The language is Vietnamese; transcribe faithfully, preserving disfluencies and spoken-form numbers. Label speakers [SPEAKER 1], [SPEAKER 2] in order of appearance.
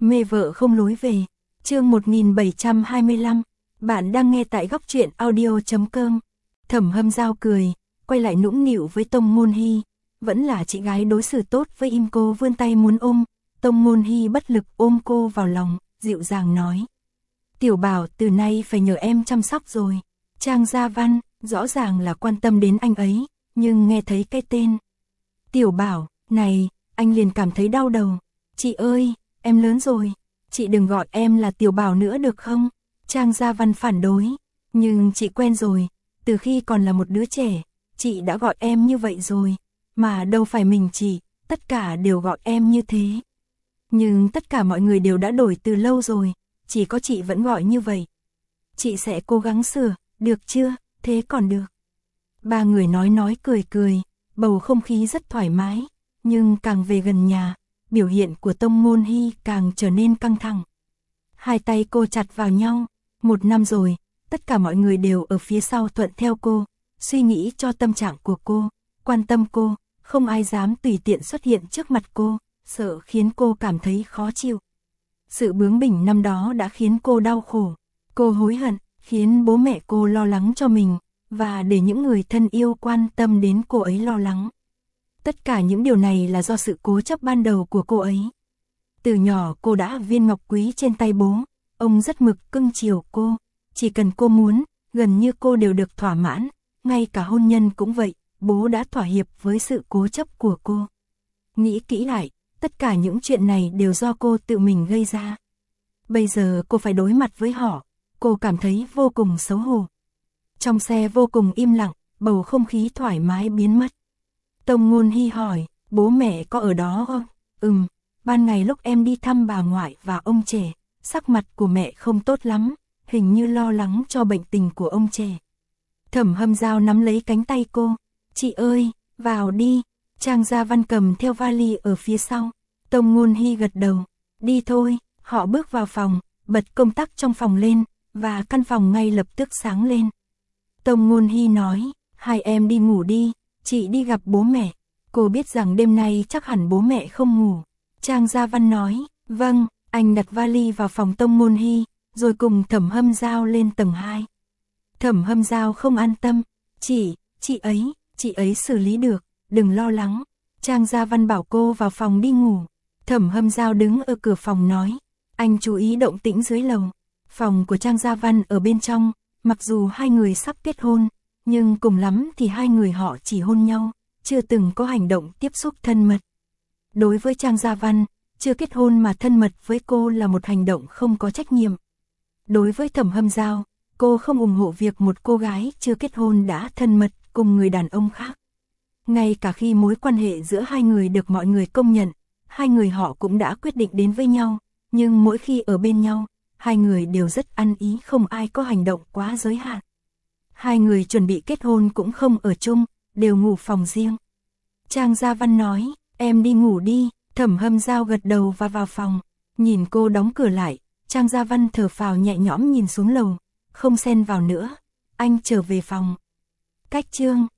[SPEAKER 1] Mê vợ không lối về. Chương một nghìn bảy trăm hai mươi lăm. Bạn đang nghe tại góc truyện audio chấm com. Thẩm Hâm Dao cười, quay lại nũng nịu với Tông Ngôn Hy, vẫn là chị gái đối xử tốt với im. Cô vươn tay muốn ôm, Tông Ngôn Hy bất lực ôm cô vào lòng, dịu dàng nói: "Tiểu Bảo từ nay phải nhờ em chăm sóc rồi." Trang Gia Văn rõ ràng là quan tâm đến anh ấy, nhưng nghe thấy cái tên Tiểu Bảo này, anh liền cảm thấy đau đầu. "Chị ơi, em lớn rồi, chị đừng gọi em là Tiểu Bảo nữa được không?" Trang Gia Văn phản đối. "Nhưng chị quen rồi, từ khi còn là một đứa trẻ, chị đã gọi em như vậy rồi, mà đâu phải mình chị, tất cả đều gọi em như thế." "Nhưng tất cả mọi người đều đã đổi từ lâu rồi, chỉ có chị vẫn gọi như vậy." "Chị sẽ cố gắng sửa, được chưa?" "Thế còn được." Ba người nói nói cười cười, bầu không khí rất thoải mái, nhưng càng về gần nhà, biểu hiện của Tông Ngôn Hy càng trở nên căng thẳng. Hai tay cô chặt vào nhau, một năm rồi, tất cả mọi người đều ở phía sau thuận theo cô, suy nghĩ cho tâm trạng của cô, quan tâm cô, không ai dám tùy tiện xuất hiện trước mặt cô, sợ khiến cô cảm thấy khó chịu. Sự bướng bỉnh năm đó đã khiến cô đau khổ, cô hối hận, khiến bố mẹ cô lo lắng cho mình, và để những người thân yêu quan tâm đến cô ấy lo lắng. Tất cả những điều này là do sự cố chấp ban đầu của cô ấy. Từ nhỏ cô đã viên ngọc quý trên tay bố, ông rất mực cưng chiều cô, chỉ cần cô muốn, gần như cô đều được thỏa mãn, ngay cả hôn nhân cũng vậy, bố đã thỏa hiệp với sự cố chấp của cô. Nghĩ kỹ lại, tất cả những chuyện này đều do cô tự mình gây ra. Bây giờ cô phải đối mặt với họ, cô cảm thấy vô cùng xấu hổ. Trong xe vô cùng im lặng, bầu không khí thoải mái biến mất. Tông Ngôn Hy hỏi: "Bố mẹ có ở đó không?" "Ừm, ban ngày lúc em đi thăm bà ngoại và ông trẻ, sắc mặt của mẹ không tốt lắm, hình như lo lắng cho bệnh tình của ông trẻ." Thẩm Hâm Dao nắm lấy cánh tay cô: "Chị ơi, vào đi." Trang Gia Văn cầm theo vali ở phía sau. Tông Ngôn Hy gật đầu: "Đi thôi." Họ bước vào phòng, bật công tắc trong phòng lên, và căn phòng ngay lập tức sáng lên. Tông Ngôn Hy nói: "Hai em đi ngủ đi, chị đi gặp bố mẹ." Cô biết rằng đêm nay chắc hẳn bố mẹ không ngủ. Trang Gia Văn nói: "Vâng." Anh đặt vali vào phòng Tông Ngôn Hy, rồi cùng Thẩm Hâm Dao lên tầng hai. Thẩm Hâm Dao không an tâm: "Chị, chị ấy, chị ấy xử lý được, đừng lo lắng." Trang Gia Văn bảo cô vào phòng đi ngủ. Thẩm Hâm Dao đứng ở cửa phòng nói: "Anh chú ý động tĩnh dưới lầu." Phòng của Trang Gia Văn ở bên trong, mặc dù hai người sắp kết hôn, nhưng cùng lắm thì hai người họ chỉ hôn nhau, chưa từng có hành động tiếp xúc thân mật. Đối với Trang Gia Văn, chưa kết hôn mà thân mật với cô là một hành động không có trách nhiệm. Đối với Thẩm Hâm Dao, cô không ủng hộ việc một cô gái chưa kết hôn đã thân mật cùng người đàn ông khác. Ngay cả khi mối quan hệ giữa hai người được mọi người công nhận, hai người họ cũng đã quyết định đến với nhau, nhưng mỗi khi ở bên nhau, hai người đều rất ăn ý, không ai có hành động quá giới hạn. Hai người chuẩn bị kết hôn cũng không ở chung, đều ngủ phòng riêng. Trang Gia Văn nói: "Em đi ngủ đi." Thẩm Hâm Dao gật đầu và vào phòng. Nhìn cô đóng cửa lại, Trang Gia Văn thở phào nhẹ nhõm nhìn xuống lầu, không xen vào nữa. Anh trở về phòng. Cách chương